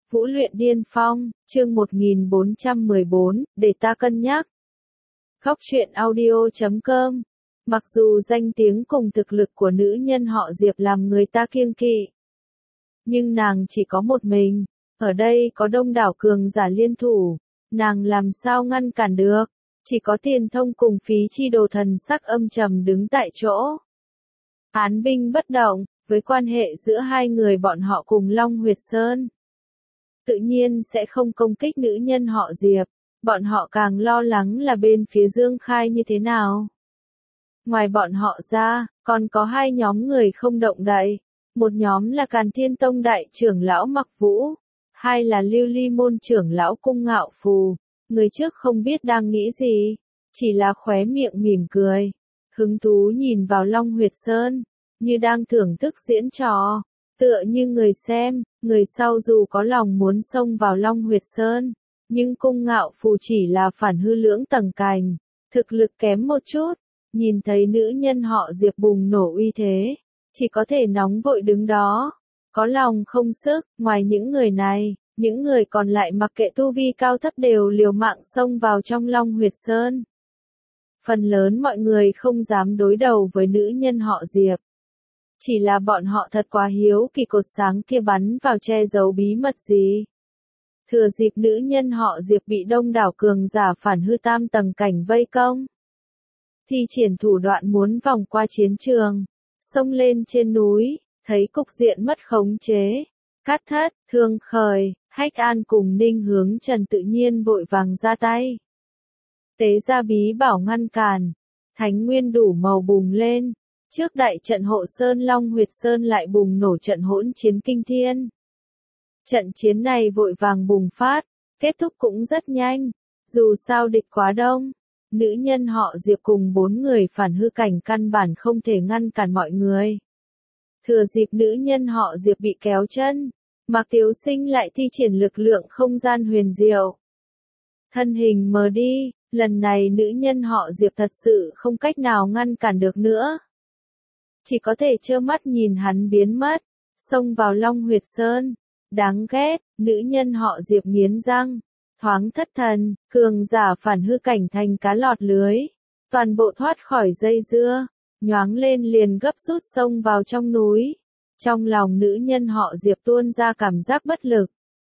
Vũ luyện điên phong, chương 1414, để ta cân nhắc. Góc truyện audio.com. Mặc dù danh tiếng cùng thực lực của nữ nhân họ Diệp làm người ta kiêng kỵ, nhưng nàng chỉ có một mình, ở đây có đông đảo cường giả liên thủ, nàng làm sao ngăn cản được, chỉ có Tiền Thông cùng Phí Chi Đồ thần sắc âm trầm đứng tại chỗ. Án binh bất động, với quan hệ giữa hai người bọn họ cùng Long Huyệt Sơn, tự nhiên sẽ không công kích nữ nhân họ Diệp, bọn họ càng lo lắng là bên phía Dương Khai như thế nào. Ngoài bọn họ ra, còn có hai nhóm người không động đậy, một nhóm là Càn Thiên Tông đại trưởng lão Mặc Vũ, hai là Lưu Ly môn trưởng lão Cung Ngạo Phù. Người trước không biết đang nghĩ gì, chỉ là khóe miệng mỉm cười, hứng thú nhìn vào Long Huyệt Sơn, như đang thưởng thức diễn trò, tựa như người xem, người sau dù có lòng muốn xông vào Long Huyệt Sơn, nhưng Cung Ngạo Phù chỉ là phản hư lưỡng tầng cành, thực lực kém một chút, nhìn thấy nữ nhân họ Diệp bùng nổ uy thế, chỉ có thể nóng vội đứng đó, có lòng không sức. Ngoài những người này, những người còn lại mặc kệ tu vi cao thấp đều liều mạng xông vào trong Long Huyệt Sơn. Phần lớn mọi người không dám đối đầu với nữ nhân họ Diệp. Chỉ là bọn họ thật quá hiếu kỳ cột sáng kia bắn vào che giấu bí mật gì. Thừa dịp nữ nhân họ Diệp bị đông đảo cường giả phản hư tam tầng cảnh vây công, thi triển thủ đoạn muốn vòng qua chiến trường, xông lên trên núi, thấy cục diện mất khống chế. Cát Thất, Thương Khởi, Hách An cùng Ninh Hướng Trần tự nhiên vội vàng ra tay. Tế ra bí bảo ngăn cản, thánh nguyên đủ màu bùng lên, trước đại trận hộ sơn Long Huyệt Sơn lại bùng nổ trận hỗn chiến kinh thiên. Trận chiến này vội vàng bùng phát, kết thúc cũng rất nhanh, dù sao địch quá đông, nữ nhân họ Diệp cùng 4 người phản hư cảnh căn bản không thể ngăn cản mọi người. Thừa dịp nữ nhân họ Diệp bị kéo chân, Mạc Tiếu Sinh lại thi triển lực lượng không gian huyền diệu. Thân hình mờ đi, lần này nữ nhân họ Diệp thật sự không cách nào ngăn cản được nữa. Chỉ có thể trơ mắt nhìn hắn biến mất, xông vào Long Huyệt Sơn. Đáng ghét, nữ nhân họ Diệp nghiến răng, thoáng thất thần, cường giả phản hư cảnh thành cá lọt lưới. Toàn bộ thoát khỏi dây dưa, nhoáng lên liền gấp rút xông vào trong núi. Trong lòng nữ nhân họ Diệp tuôn ra cảm giác bất lực.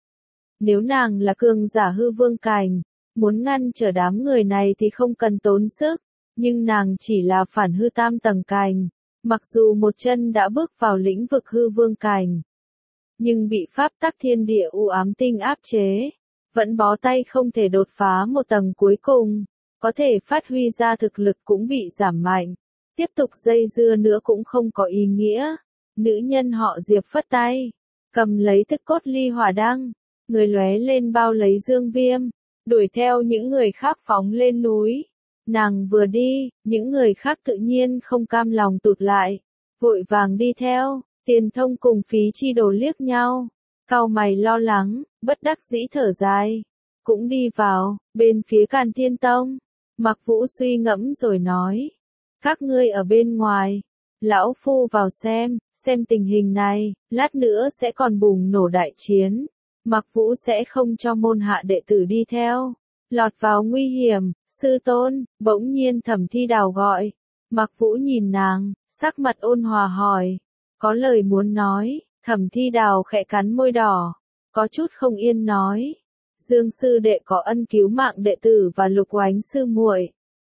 Nếu nàng là cường giả hư vương cảnh, muốn ngăn trở đám người này thì không cần tốn sức, nhưng nàng chỉ là phản hư tam tầng cảnh, mặc dù một chân đã bước vào lĩnh vực hư vương cảnh, nhưng bị pháp tắc thiên địa u ám tinh áp chế, vẫn bó tay không thể đột phá một tầng cuối cùng, có thể phát huy ra thực lực cũng bị giảm mạnh, tiếp tục dây dưa nữa cũng không có ý nghĩa. Nữ nhân họ Diệp phất tay, cầm lấy thức cốt ly hỏa đăng, người lóe lên bao lấy Dương Viêm, đuổi theo những người khác phóng lên núi. Nàng vừa đi, những người khác tự nhiên không cam lòng tụt lại, vội vàng đi theo. Tiền Thông cùng Phí Chi Đồ liếc nhau, cau mày lo lắng, bất đắc dĩ thở dài, cũng đi vào. Bên phía Càn Thiên Tông, Mặc Vũ suy ngẫm rồi nói, các ngươi ở bên ngoài, lão phu vào xem tình hình này, lát nữa sẽ còn bùng nổ đại chiến, Mặc Vũ sẽ không cho môn hạ đệ tử đi theo, lọt vào nguy hiểm. Sư tôn, bỗng nhiên Thẩm Thi Đào gọi. Mặc Vũ nhìn nàng, sắc mặt ôn hòa hỏi, có lời muốn nói. Thẩm Thi Đào khẽ cắn môi đỏ, có chút không yên nói, Dương sư đệ có ân cứu mạng đệ tử và Lục Oánh sư muội,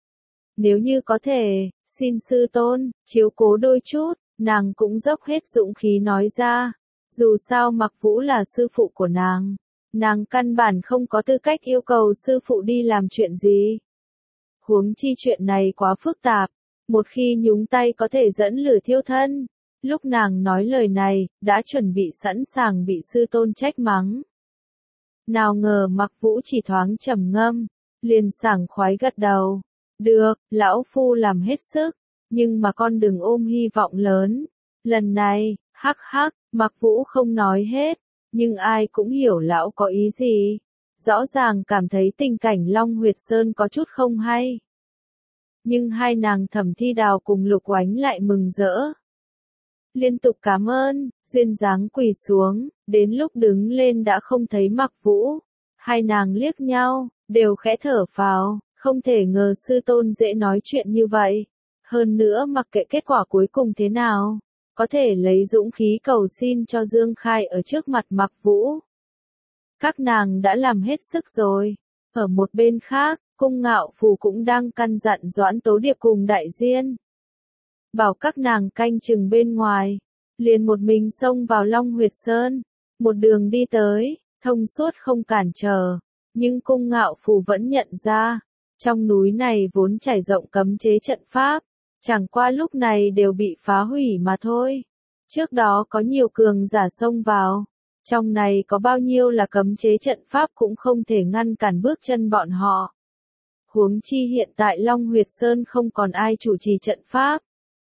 nếu như có thể, xin sư tôn chiếu cố đôi chút. Nàng cũng dốc hết dũng khí nói ra, dù sao Mặc Vũ là sư phụ của nàng căn bản không có tư cách yêu cầu sư phụ đi làm chuyện gì. Huống chi chuyện này quá phức tạp, một khi nhúng tay có thể dẫn lửa thiêu thân. Lúc nàng nói lời này, đã chuẩn bị sẵn sàng bị sư tôn trách mắng. Nào ngờ Mặc Vũ chỉ thoáng trầm ngâm, liền sảng khoái gật đầu. Được, lão phu làm hết sức, nhưng mà con đừng ôm hy vọng lớn. Lần này, hắc hắc, Mặc Vũ không nói hết, nhưng ai cũng hiểu lão có ý gì. Rõ ràng cảm thấy tình cảnh Long Huyệt Sơn có chút không hay. Nhưng hai nàng Thẩm Thi Đào cùng Lục Oánh lại mừng rỡ. liên tục cảm ơn, duyên dáng quỳ xuống, đến lúc đứng lên đã không thấy Mạc Vũ. Hai nàng liếc nhau, đều khẽ thở phào, không thể ngờ sư tôn dễ nói chuyện như vậy. Hơn nữa mặc kệ kết quả cuối cùng thế nào, có thể lấy dũng khí cầu xin cho Dương Khai ở trước mặt Mạc Vũ. Các nàng đã làm hết sức rồi. Ở một bên khác, Cung Ngạo Phù cũng đang căn dặn Doãn Tố Điệp cùng Đại Diên. Bảo các nàng canh chừng bên ngoài, liền một mình xông vào Long Huyệt Sơn, một đường đi tới, thông suốt không cản trở, nhưng Cung Ngạo Phù vẫn nhận ra, trong núi này vốn trải rộng cấm chế trận pháp, chẳng qua lúc này đều bị phá hủy mà thôi. Trước đó có nhiều cường giả xông vào, trong này có bao nhiêu là cấm chế trận pháp cũng không thể ngăn cản bước chân bọn họ. Huống chi hiện tại Long Huyệt Sơn không còn ai chủ trì trận pháp.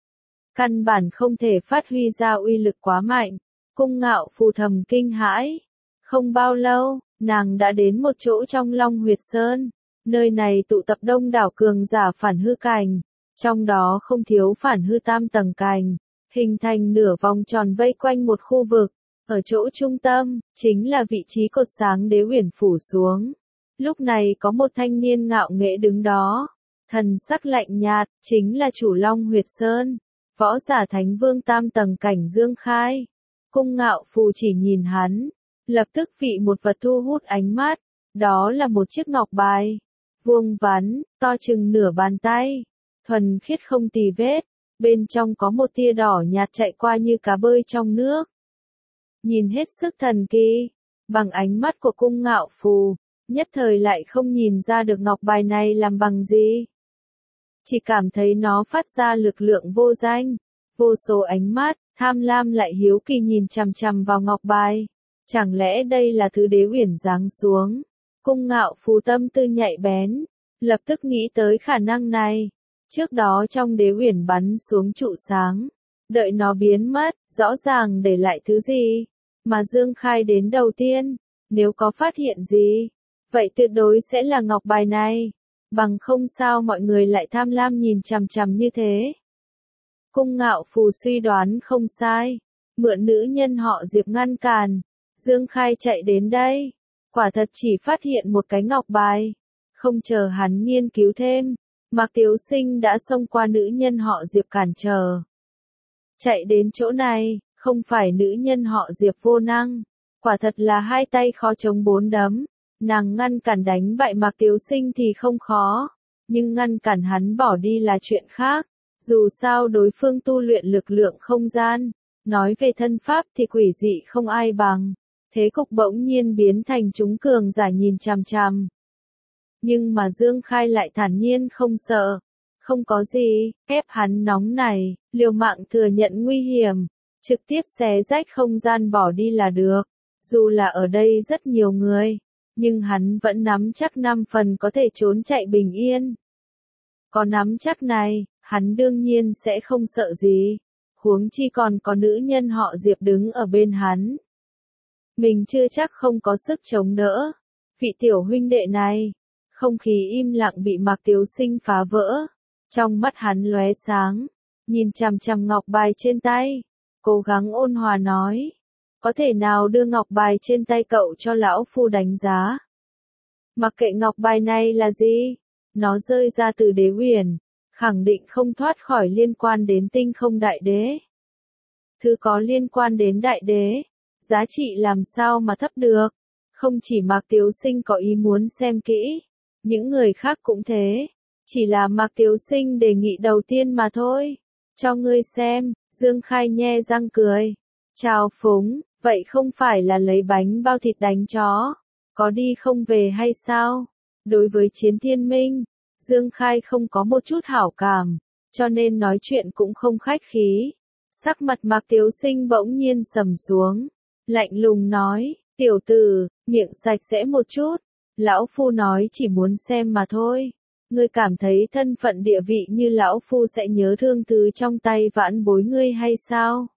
Căn bản không thể phát huy ra uy lực quá mạnh, Cung Ngạo Phù thầm kinh hãi. Không bao lâu, nàng đã đến một chỗ trong Long Huyệt Sơn, nơi này tụ tập đông đảo cường giả phản hư cảnh, trong đó không thiếu phản hư tam tầng cảnh, hình thành nửa vòng tròn vây quanh một khu vực, ở chỗ trung tâm, chính là vị trí cột sáng đế uyển phủ xuống. Lúc này có một thanh niên ngạo nghễ đứng đó, thần sắc lạnh nhạt, chính là chủ Long Huyệt Sơn, võ giả thánh vương tam tầng cảnh Dương Khai. Cung Ngạo Phù chỉ nhìn hắn, lập tức vị một vật thu hút ánh mắt, đó là một chiếc ngọc bài, vuông vắn, to chừng nửa bàn tay, thuần khiết không tì vết, bên trong có một tia đỏ nhạt chạy qua như cá bơi trong nước. Nhìn hết sức thần kỳ, bằng ánh mắt của Cung Ngạo Phù, nhất thời lại không nhìn ra được ngọc bài này làm bằng gì. Chỉ cảm thấy nó phát ra lực lượng vô danh, vô số ánh mắt, tham lam lại hiếu kỳ nhìn chằm chằm vào ngọc bài. Chẳng lẽ đây là thứ đế uyển giáng xuống? Cung Ngạo Phù tâm tư nhạy bén, lập tức nghĩ tới khả năng này. Trước đó trong đế uyển bắn xuống trụ sáng, đợi nó biến mất, rõ ràng để lại thứ gì, mà Dương Khai đến đầu tiên, nếu có phát hiện gì, vậy tuyệt đối sẽ là ngọc bài này, bằng không sao mọi người lại tham lam nhìn chằm chằm như thế. Cung Ngạo Phù suy đoán không sai, mượn nữ nhân họ Diệp ngăn cản, Dương Khai chạy đến đây, quả thật chỉ phát hiện một cái ngọc bài, không chờ hắn nghiên cứu thêm, Mạc Tiếu Sinh đã xông qua nữ nhân họ Diệp cản trở. Chạy đến chỗ này, không phải nữ nhân họ Diệp vô năng, quả thật là hai tay khó chống bốn đấm, nàng ngăn cản đánh bại Mạc Tiếu Sinh thì không khó, nhưng ngăn cản hắn bỏ đi là chuyện khác, dù sao đối phương tu luyện lực lượng không gian, nói về thân pháp thì quỷ dị không ai bằng, thế cục bỗng nhiên biến thành chúng cường giả nhìn chằm chằm. Nhưng mà Dương Khai lại thản nhiên không sợ, không có gì, ép hắn nóng này, liều mạng thừa nhận nguy hiểm, trực tiếp xé rách không gian bỏ đi là được, dù là ở đây rất nhiều người, nhưng hắn vẫn nắm chắc 5 phần có thể trốn chạy bình yên. Có nắm chắc này, hắn đương nhiên sẽ không sợ gì, huống chi còn có nữ nhân họ Diệp đứng ở bên hắn. Mình chưa chắc không có sức chống đỡ, vị tiểu huynh đệ này. Không khí im lặng bị Mạc Tiếu Sinh phá vỡ, trong mắt hắn lóe sáng, nhìn chằm chằm ngọc bài trên tay, cố gắng ôn hòa nói, có thể nào đưa ngọc bài trên tay cậu cho lão phu đánh giá. Mặc kệ ngọc bài này là gì, nó rơi ra từ đế uyển, khẳng định không thoát khỏi liên quan đến tinh không đại đế. Thứ có liên quan đến đại đế, giá trị làm sao mà thấp được, không chỉ Mạc Tiếu Sinh có ý muốn xem kỹ. Những người khác cũng thế, chỉ là Mạc Tiếu Sinh đề nghị đầu tiên mà thôi. Cho ngươi xem, Dương Khai nhe răng cười. Chào phúng, vậy không phải là lấy bánh bao thịt đánh chó, có đi không về hay sao? Đối với Chiến Thiên Minh, Dương Khai không có một chút hảo cảm, cho nên nói chuyện cũng không khách khí. Sắc mặt Mạc Tiếu Sinh bỗng nhiên sầm xuống, lạnh lùng nói, tiểu tử, miệng sạch sẽ một chút. Lão phu nói chỉ muốn xem mà thôi. Ngươi cảm thấy thân phận địa vị như lão phu sẽ nhớ thương thứ trong tay vãn bối ngươi hay sao?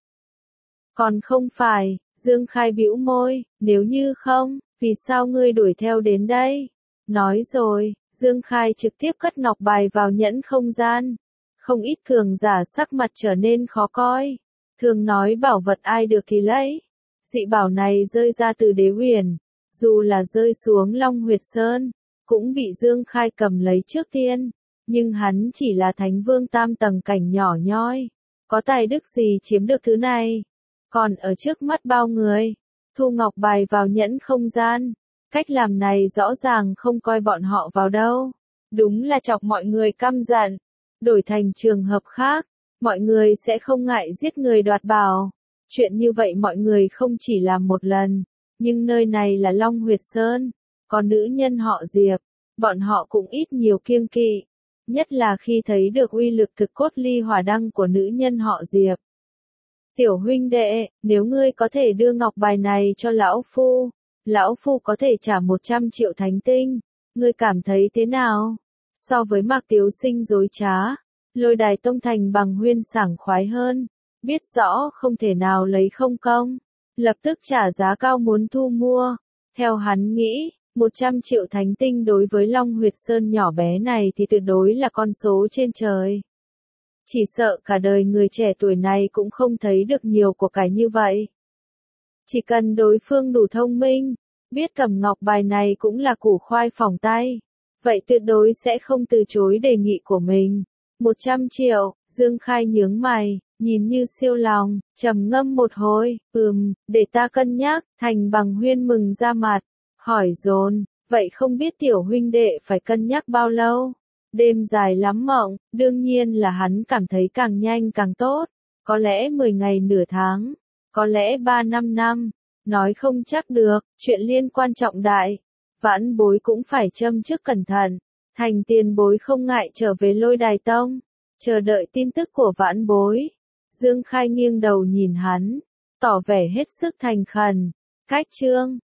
Còn không phải, Dương Khai bĩu môi, nếu như không, vì sao ngươi đuổi theo đến đây? Nói rồi, Dương Khai trực tiếp cất ngọc bài vào nhẫn không gian. Không ít cường giả sắc mặt trở nên khó coi. Thường nói bảo vật ai được thì lấy. Dị bảo này rơi ra từ Đế Huyền, dù là rơi xuống Long Huyệt Sơn, cũng bị Dương Khai cầm lấy trước tiên, nhưng hắn chỉ là thánh vương tam tầng cảnh nhỏ nhoi, có tài đức gì chiếm được thứ này, còn ở trước mắt bao người, thu ngọc bài vào nhẫn không gian, cách làm này rõ ràng không coi bọn họ vào đâu, đúng là chọc mọi người căm giận, đổi thành trường hợp khác, mọi người sẽ không ngại giết người đoạt bảo, chuyện như vậy mọi người không chỉ làm một lần, nhưng nơi này là Long Huyệt Sơn, còn nữ nhân họ Diệp, bọn họ cũng ít nhiều kiêng kỵ, nhất là khi thấy được uy lực thực cốt ly hỏa đăng của nữ nhân họ Diệp. Tiểu huynh đệ, nếu ngươi có thể đưa ngọc bài này cho lão phu có thể trả 100 triệu thánh tinh, ngươi cảm thấy thế nào? So với Mạc Tiếu Sinh dối trá, Lôi Đài Tông thành bằng huyên sảng khoái hơn, biết rõ không thể nào lấy không công, lập tức trả giá cao muốn thu mua. Theo hắn nghĩ, 100 triệu thánh tinh đối với Long Huyệt Sơn nhỏ bé này thì tuyệt đối là con số trên trời. Chỉ sợ cả đời người trẻ tuổi này cũng không thấy được nhiều của cải như vậy. Chỉ cần đối phương đủ thông minh, biết cầm ngọc bài này cũng là củ khoai phỏng tay, vậy tuyệt đối sẽ không từ chối đề nghị của mình. 100 triệu, Dương Khai nhướng mày, nhìn như siêu lòng, trầm ngâm một hồi, để ta cân nhắc, Thành Bằng Huyên mừng ra mặt, hỏi dồn, vậy không biết tiểu huynh đệ phải cân nhắc bao lâu? Đêm dài lắm mộng, đương nhiên là hắn cảm thấy càng nhanh càng tốt, có lẽ 10 ngày nửa tháng, có lẽ 3-5 năm, nói không chắc được, chuyện liên quan trọng đại, Vãn Bối cũng phải châm trước cẩn thận, Thành tiền bối không ngại trở về Lôi Đài Tông, chờ đợi tin tức của Vãn Bối. Dương Khai nghiêng đầu nhìn hắn, tỏ vẻ hết sức thành khẩn, cách chương